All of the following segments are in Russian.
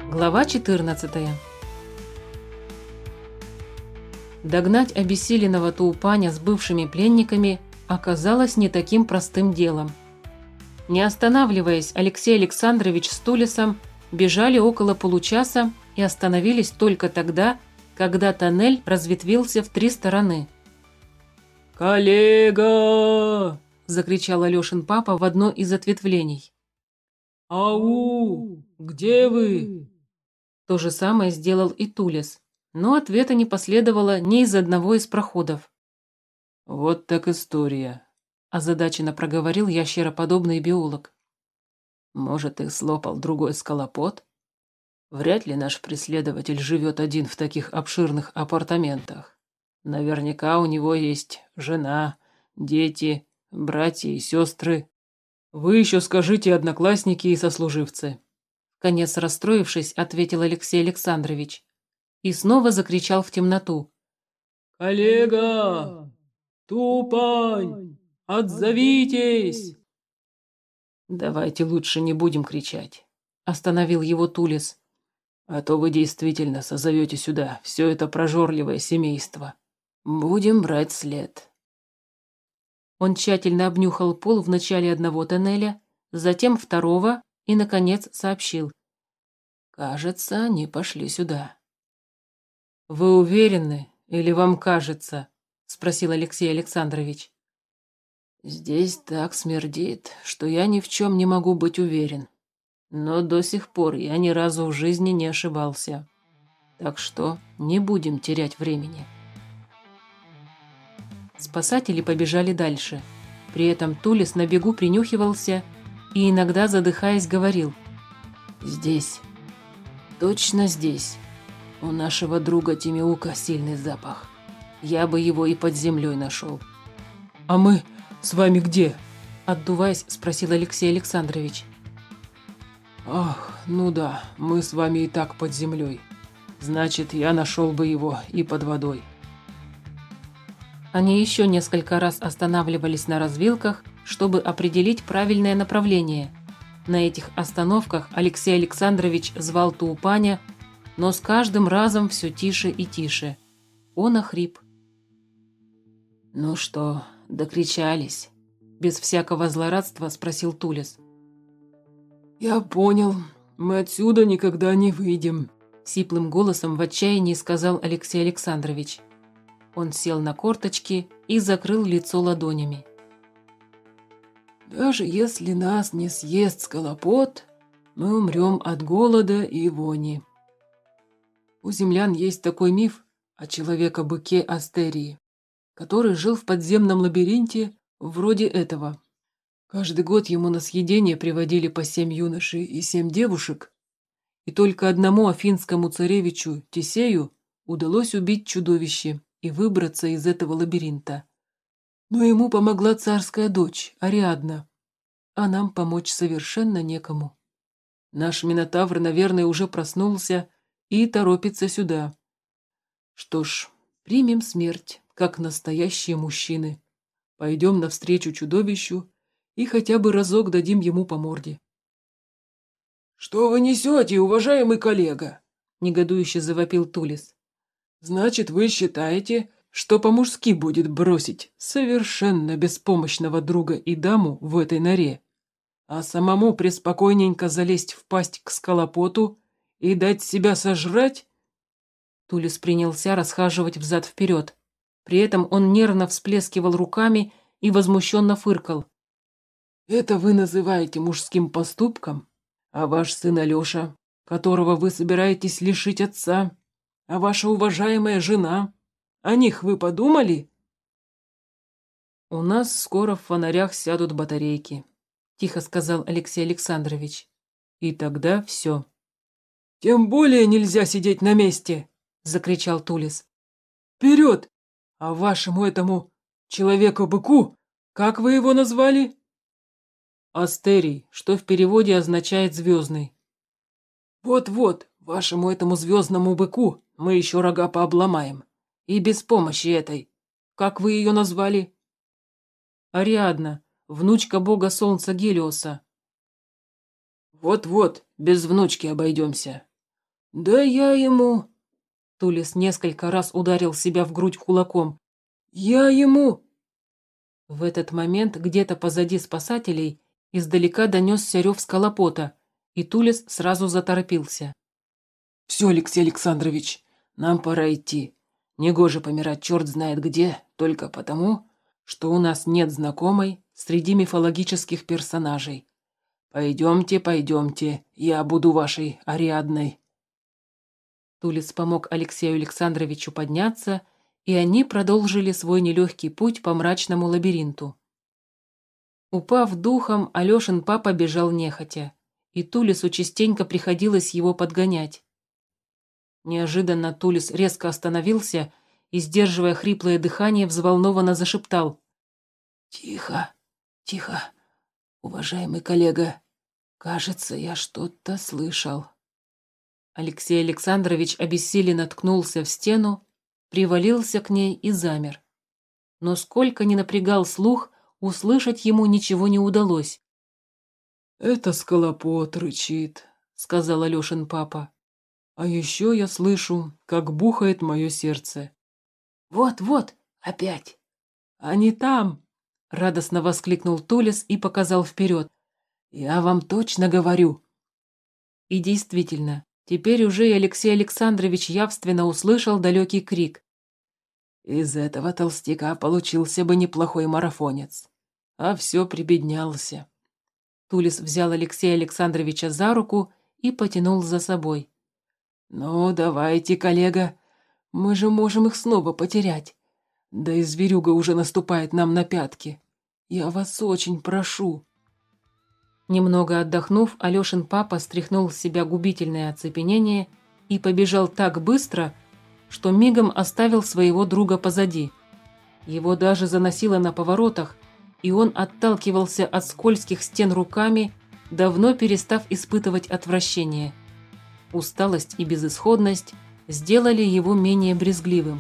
Глава 14. Догнать обессиленного Туупаня с бывшими пленниками оказалось не таким простым делом. Не останавливаясь, Алексей Александрович с Тулесом бежали около получаса и остановились только тогда, когда тоннель разветвился в 3 стороны. «Коллега!» – закричал Алешин папа в одно из ответвлений. «Ау! Где вы?» То же самое сделал и Тулес, но ответа не последовало ни из одного из проходов. «Вот так история», – озадаченно проговорил ящероподобный биолог. «Может, их слопал другой скалопот? Вряд ли наш преследователь живет один в таких обширных апартаментах. Наверняка у него есть жена, дети, братья и сестры. Вы еще скажите одноклассники и сослуживцы». Конец расстроившись, ответил Алексей Александрович. И снова закричал в темноту. «Коллега! Тупань! Отзовитесь!» «Давайте лучше не будем кричать», – остановил его Тулес. «А то вы действительно созовете сюда все это прожорливое семейство. Будем брать след». Он тщательно обнюхал пол в начале одного тоннеля, затем второго и, наконец, сообщил. «Кажется, они пошли сюда». «Вы уверены или вам кажется?» – спросил Алексей Александрович. «Здесь так смердит, что я ни в чем не могу быть уверен. Но до сих пор я ни разу в жизни не ошибался. Так что не будем терять времени». Спасатели побежали дальше. При этом Тулес на бегу принюхивался и иногда, задыхаясь, говорил. «Здесь. Точно здесь. У нашего друга Тимеука сильный запах. Я бы его и под землей нашел». «А мы с вами где?» – отдуваясь, спросил Алексей Александрович. «Ах, ну да, мы с вами и так под землей. Значит, я нашел бы его и под водой». Они еще несколько раз останавливались на развилках, чтобы определить правильное направление. На этих остановках Алексей Александрович звал Туупаня, но с каждым разом все тише и тише. Он охрип. «Ну что, докричались?» – без всякого злорадства спросил Тулес. «Я понял. Мы отсюда никогда не выйдем», – сиплым голосом в отчаянии сказал Алексей Александрович. Он сел на корточки и закрыл лицо ладонями. «Даже если нас не съест скалопот, мы умрем от голода и вони. У землян есть такой миф о человека-быке Астерии, который жил в подземном лабиринте вроде этого. Каждый год ему на съедение приводили по 7 юношей и 7 девушек, и только одному афинскому царевичу Тесею удалось убить чудовище и выбраться из этого лабиринта. Но ему помогла царская дочь, Ариадна, а нам помочь совершенно некому. Наш Минотавр, наверное, уже проснулся и торопится сюда. Что ж, примем смерть, как настоящие мужчины. Пойдем навстречу чудовищу и хотя бы разок дадим ему по морде». «Что вы несете, уважаемый коллега?» – негодующе завопил Тулес. «Значит, вы считаете, что по-мужски будет бросить совершенно беспомощного друга и даму в этой норе, а самому преспокойненько залезть в пасть к скалопоту и дать себя сожрать?» Тулес принялся расхаживать взад-вперед. При этом он нервно всплескивал руками и возмущенно фыркал. «Это вы называете мужским поступком? А ваш сын Алеша, которого вы собираетесь лишить отца, а ваша уважаемая жена, о них вы подумали?» «У нас скоро в фонарях сядут батарейки», – тихо сказал Алексей Александрович. «И тогда все». «Тем более нельзя сидеть на месте!» – закричал Тулес. «Вперед! А вашему этому человеку-быку, как вы его назвали?» «Астерий, что в переводе означает «звездный». «Вот-вот, вашему этому звездному быку мы еще рога пообломаем. И без помощи этой. Как вы ее назвали?» «Ариадна, внучка бога солнца Гелиоса». «Вот-вот, без внучки обойдемся. Да я ему... Тулес несколько раз ударил себя в грудь кулаком. Я ему... В этот момент где-то позади спасателей издалека донесся рев скалопота, и Тулес сразу заторопился. Все, Алексей Александрович, нам пора идти. Негоже помирать черт знает где, только потому, что у нас нет знакомой среди мифологических персонажей. Пойдемте, пойдемте, я буду вашей Ариадной. Тулес помог Алексею Александровичу подняться, и они продолжили свой нелегкий путь по мрачному лабиринту. Упав духом, Алешин папа бежал нехотя, и Тулесу частенько приходилось его подгонять. Неожиданно Тулес резко остановился и, сдерживая хриплое дыхание, взволнованно зашептал. Тихо, тихо, уважаемый коллега, кажется, я что-то слышал. Алексей Александрович обессиленно ткнулся в стену, привалился к ней и замер. Но сколько ни напрягал слух, услышать ему ничего не удалось. «Это скалопот рычит», — сказал Алешин папа. «А еще я слышу, как бухает мое сердце». «Вот, опять!» «Они там!» — радостно воскликнул Тулес и показал вперед. «Я вам точно говорю!» И действительно, теперь уже и Алексей Александрович явственно услышал далекий крик. Из этого толстяка получился бы неплохой марафонец. А все прибеднялся. Тулес взял Алексея Александровича за руку и потянул за собой. «Ну, давайте, коллега, мы же можем их снова потерять. Да и зверюга уже наступает нам на пятки. Я вас очень прошу». Немного отдохнув, Алешин папа стряхнул с себя губительное оцепенение и побежал так быстро, что мигом оставил своего друга позади. Его даже заносило на поворотах, и он отталкивался от скользких стен руками, давно перестав испытывать отвращение. Усталость и безысходность сделали его менее брезгливым.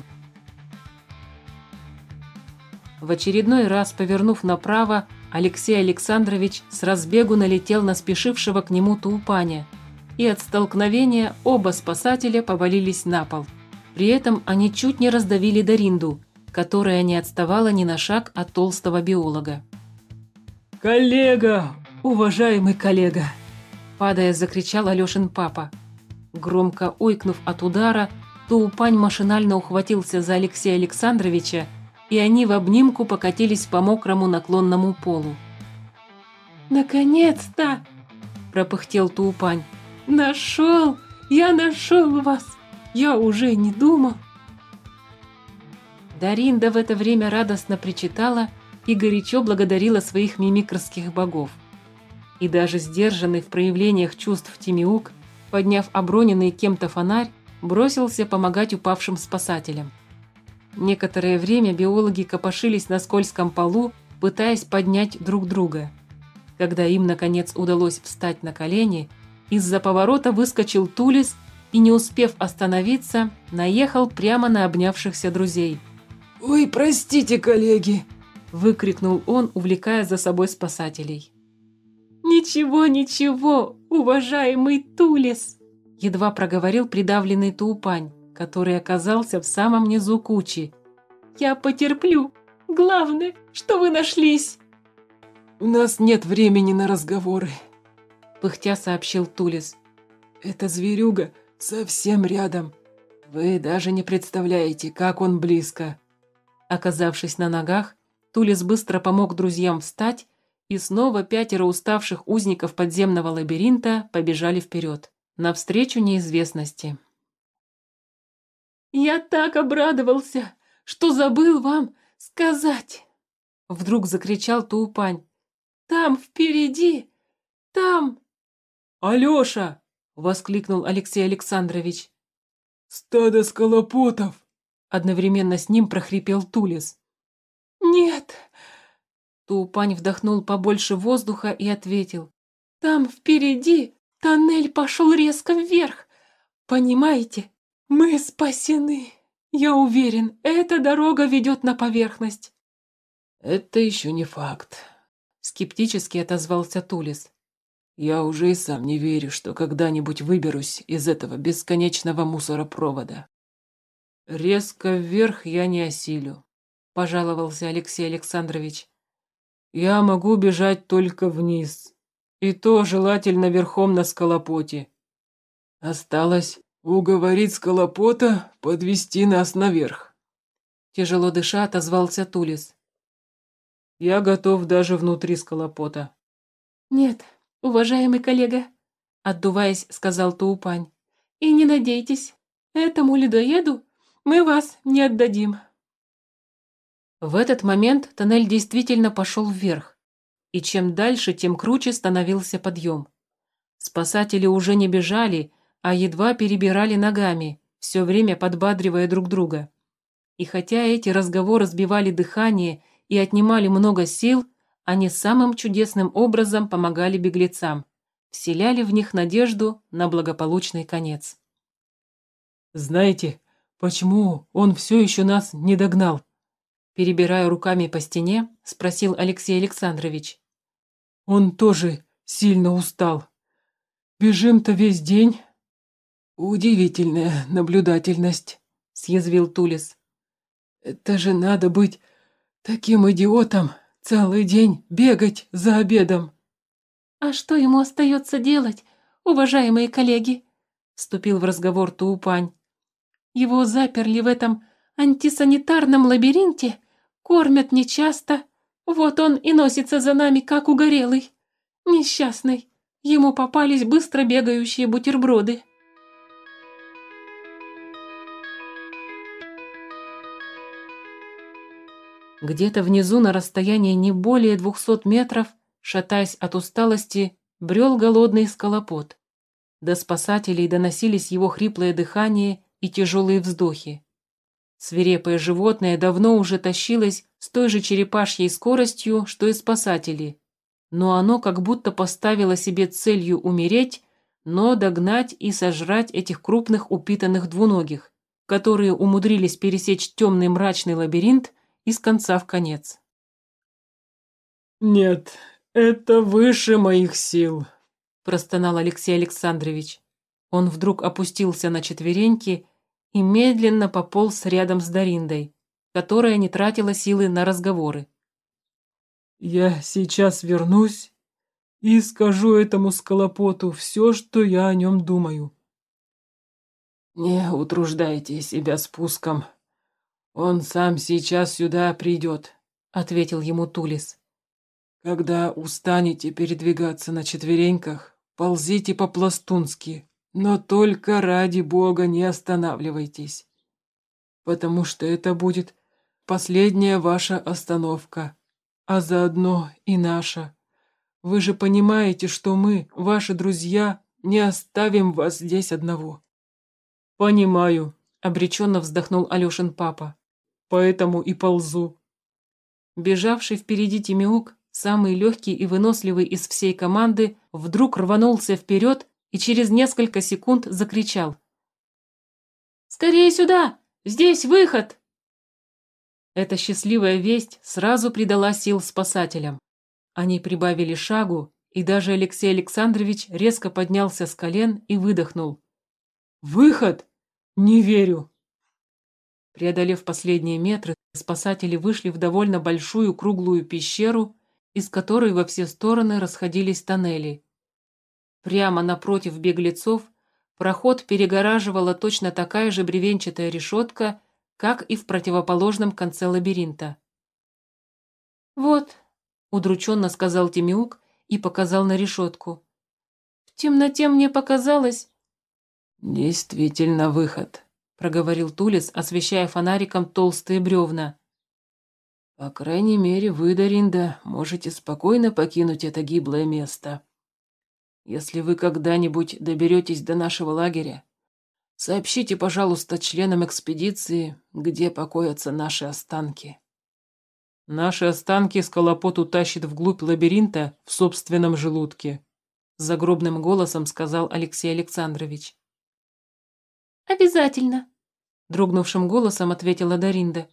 В очередной раз, повернув направо, Алексей Александрович с разбегу налетел на спешившего к нему Туупаня, и от столкновения оба спасателя повалились на пол. При этом они чуть не раздавили Даринду, которая не отставала ни на шаг от толстого биолога. «Коллега! Уважаемый коллега!» Падая, закричал Алешин папа. Громко ойкнув от удара, Туупань машинально ухватился за Алексея Александровича, и они в обнимку покатились по мокрому наклонному полу. «Наконец-то!» – пропыхтел Туупань. «Нашел! Я нашел вас! Я уже не думал!» Даринда в это время радостно причитала и горячо благодарила своих мимикрских богов. И даже сдержанный в проявлениях чувств Тимиук, подняв оброненный кем-то фонарь, бросился помогать упавшим спасателям. Некоторое время биологи копошились на скользком полу, пытаясь поднять друг друга. Когда им, наконец, удалось встать на колени, из-за поворота выскочил Тулес и, не успев остановиться, наехал прямо на обнявшихся друзей. «Ой, простите, коллеги!» – выкрикнул он, увлекая за собой спасателей. «Ничего, уважаемый Тулес!» – едва проговорил придавленный Туупань, который оказался в самом низу кучи. «Я потерплю. Главное, что вы нашлись!» «У нас нет времени на разговоры», – пыхтя сообщил Тулес. «Эта зверюга совсем рядом. Вы даже не представляете, как он близко». Оказавшись на ногах, Тулес быстро помог друзьям встать, и снова 5 уставших узников подземного лабиринта побежали вперед, навстречу неизвестности. «Я так обрадовался, что забыл вам сказать!» Вдруг закричал Туупань. «Там впереди! Там!» «Алеша!» – воскликнул Алексей Александрович. «Стадо скалопотов!» Одновременно с ним прохрипел Тулес. «Нет!» Туупань вдохнул побольше воздуха и ответил. «Там впереди тоннель пошел резко вверх. Понимаете, мы спасены. Я уверен, эта дорога ведет на поверхность». «Это еще не факт», – скептически отозвался Тулес. Я уже и сам не верю, что когда-нибудь выберусь из этого бесконечного мусоропровода. Резко вверх я не осилю, пожаловался Алексей Александрович. Я могу бежать только вниз, и то желательно верхом на скалопоте. Осталось уговорить скалопота подвести нас наверх. Тяжело дыша отозвался Тулис. Я готов даже внутри скалопота. Нет, уважаемый коллега, отдуваясь, сказал Туупань. И не надейтесь, этому людоеду мы вас не отдадим. В этот момент тоннель действительно пошел вверх, и чем дальше, тем круче становился подъем. Спасатели уже не бежали, а едва перебирали ногами, все время подбадривая друг друга. И хотя эти разговоры сбивали дыхание и отнимали много сил, они самым чудесным образом помогали беглецам, вселяли в них надежду на благополучный конец. Знаете, почему он все еще нас не догнал? Перебирая руками по стене, спросил Алексей Александрович. Он тоже сильно устал. Бежим-то весь день. Удивительная наблюдательность, съязвил Тулис. Это же надо быть таким идиотом, целый день бегать за обедом. А что ему остается делать, уважаемые коллеги? Вступил в разговор Туупань. Его заперли в этом антисанитарном лабиринте, кормят нечасто, вот он и носится за нами, как угорелый. Несчастный, ему попались быстро бегающие бутерброды. Где-то внизу на расстоянии не более 200 метров, шатаясь от усталости, брел голодный скалопот. До спасателей доносились его хриплое дыхание и тяжелые вздохи. Свирепое животное давно уже тащилось с той же черепашьей скоростью, что и спасатели, но оно как будто поставило себе целью умереть, но догнать и сожрать этих крупных упитанных двуногих, которые умудрились пересечь темный мрачный лабиринт из конца в конец. Нет, это выше моих сил, простонал Алексей Александрович. Он вдруг опустился на четвереньки и медленно пополз рядом с Дариндой, которая не тратила силы на разговоры. Я сейчас вернусь и скажу этому скалопоту все, что я о нем думаю. Не утруждайте себя спуском. Он сам сейчас сюда придет, ответил ему Тулис. Когда устанете передвигаться на четвереньках, ползите по-пластунски, но только ради бога не останавливайтесь, потому что это будет последняя ваша остановка, а заодно и наша. Вы же понимаете, что мы, ваши друзья, не оставим вас здесь одного. Понимаю, обреченно вздохнул Алешин папа. Поэтому и ползу. Бежавший впереди Тимеук, самый легкий и выносливый из всей команды, вдруг рванулся вперед и через несколько секунд закричал. «Скорее сюда! Здесь выход!» Эта счастливая весть сразу придала сил спасателям. Они прибавили шагу, и даже Алексей Александрович резко поднялся с колен и выдохнул. «Выход? Не верю!» Преодолев последние метры, спасатели вышли в довольно большую круглую пещеру, из которой во все стороны расходились тоннели. Прямо напротив беглецов проход перегораживала точно такая же бревенчатая решетка, как и в противоположном конце лабиринта. «Вот», — удрученно сказал Тимеук и показал на решетку. «В темноте мне показалось...» «Действительно выход», — проговорил Тулис, освещая фонариком толстые бревна. «По крайней мере, вы, Даринда, можете спокойно покинуть это гиблое место. Если вы когда-нибудь доберетесь до нашего лагеря, сообщите, пожалуйста, членам экспедиции, где покоятся наши останки». «Наши останки скалопот утащит вглубь лабиринта в собственном желудке», — загробным голосом сказал Алексей Александрович. «Обязательно», — дрогнувшим голосом ответила Даринда.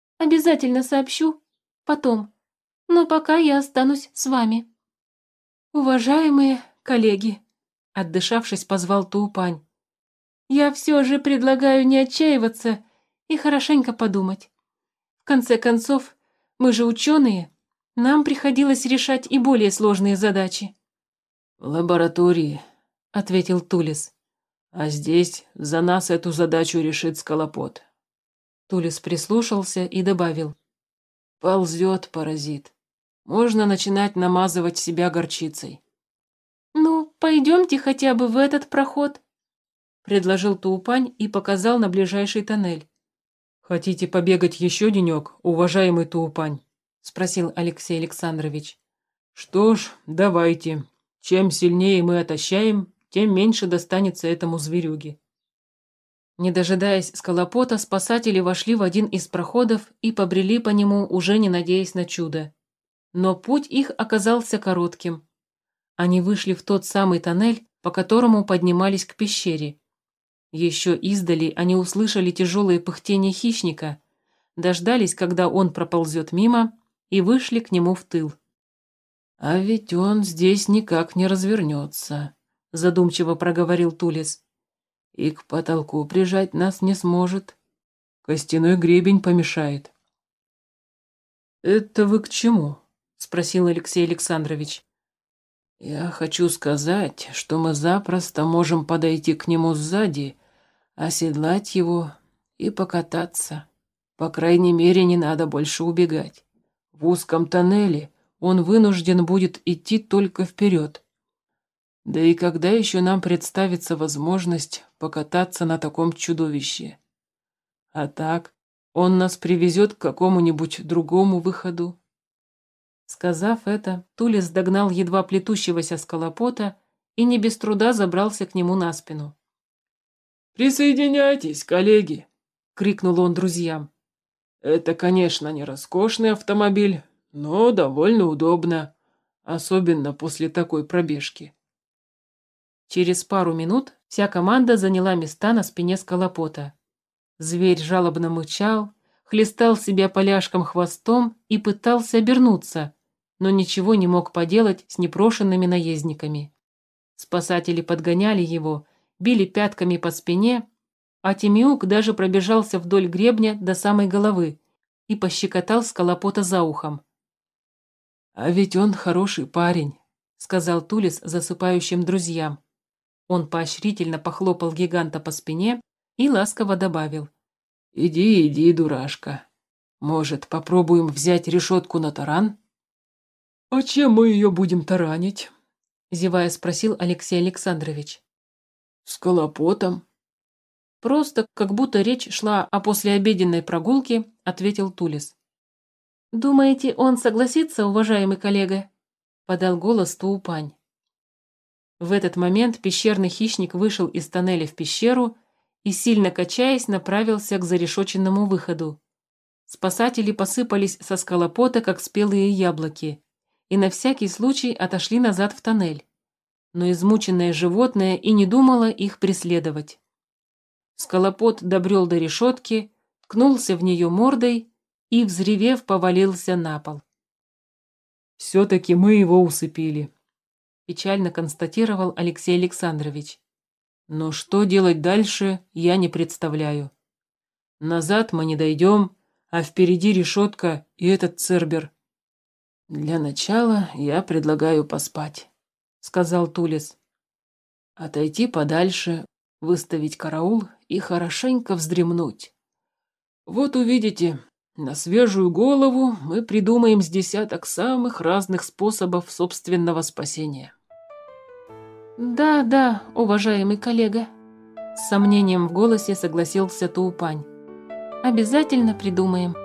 «Обязательно сообщу. Потом. Но пока я останусь с вами». Уважаемые коллеги, отдышавшись, позвал Туупань. Я все же предлагаю не отчаиваться и хорошенько подумать. В конце концов, мы же ученые, нам приходилось решать и более сложные задачи. «В лаборатории», — ответил Тулис. «А здесь за нас эту задачу решит Скалопот». Тулис прислушался и добавил. «Ползет паразит. Можно начинать намазывать себя горчицей». «Ну, пойдемте хотя бы в этот проход», — предложил Туупань и показал на ближайший тоннель. «Хотите побегать еще денек, уважаемый Туупань?» — спросил Алексей Александрович. «Что ж, давайте. Чем сильнее мы отощаем, тем меньше достанется этому зверюге». Не дожидаясь Скалопота, спасатели вошли в один из проходов и побрели по нему, уже не надеясь на чудо. Но путь их оказался коротким. Они вышли в тот самый тоннель, по которому поднимались к пещере. Еще издали они услышали тяжелое пыхтение хищника, дождались, когда он проползет мимо, и вышли к нему в тыл. «А ведь он здесь никак не развернется», — задумчиво проговорил Тулис. «И к потолку прижать нас не сможет. Костяной гребень помешает». «Это вы к чему?» — спросил Алексей Александрович. «Я хочу сказать, что мы запросто можем подойти к нему сзади, оседлать его и покататься. По крайней мере, не надо больше убегать. В узком тоннеле он вынужден будет идти только вперед. Да и когда еще нам представится возможность покататься на таком чудовище? А так, он нас привезет к какому-нибудь другому выходу». Сказав это, Тулис догнал едва плетущегося Скалопота и не без труда забрался к нему на спину. «Присоединяйтесь, коллеги!» — крикнул он друзьям. «Это, конечно, не роскошный автомобиль, но довольно удобно, особенно после такой пробежки». Через пару минут вся команда заняла места на спине Скалопота. Зверь жалобно мычал, хлестал себя поляшком хвостом и пытался обернуться, но ничего не мог поделать с непрошенными наездниками. Спасатели подгоняли его, били пятками по спине, а Тимиук даже пробежался вдоль гребня до самой головы и пощекотал Скалопота за ухом. «А ведь он хороший парень», — сказал Тулис засыпающим друзьям. Он поощрительно похлопал гиганта по спине и ласково добавил. «Иди, иди, дурашка. Может, попробуем взять решетку на таран?» «А чем мы ее будем таранить?» — зевая спросил Алексей Александрович. «Скалопотом». Просто, как будто речь шла о послеобеденной прогулке, ответил Тулис. «Думаете, он согласится, уважаемый коллега?» — подал голос Туупань. В этот момент пещерный хищник вышел из тоннеля в пещеру и, сильно качаясь, направился к зарешоченному выходу. Спасатели посыпались со Скалопота, как спелые яблоки, и на всякий случай отошли назад в тоннель. Но измученное животное и не думало их преследовать. Скалопот добрел до решетки, ткнулся в нее мордой и, взревев, повалился на пол. «Все-таки мы его усыпили», — печально констатировал Алексей Александрович. «Но что делать дальше, я не представляю. Назад мы не дойдем, а впереди решетка и этот цербер». «Для начала я предлагаю поспать», — сказал Тулис. «Отойти подальше, выставить караул и хорошенько вздремнуть. Вот увидите, на свежую голову мы придумаем с десяток самых разных способов собственного спасения». «Да, да, уважаемый коллега», — с сомнением в голосе согласился Туупань. «обязательно придумаем».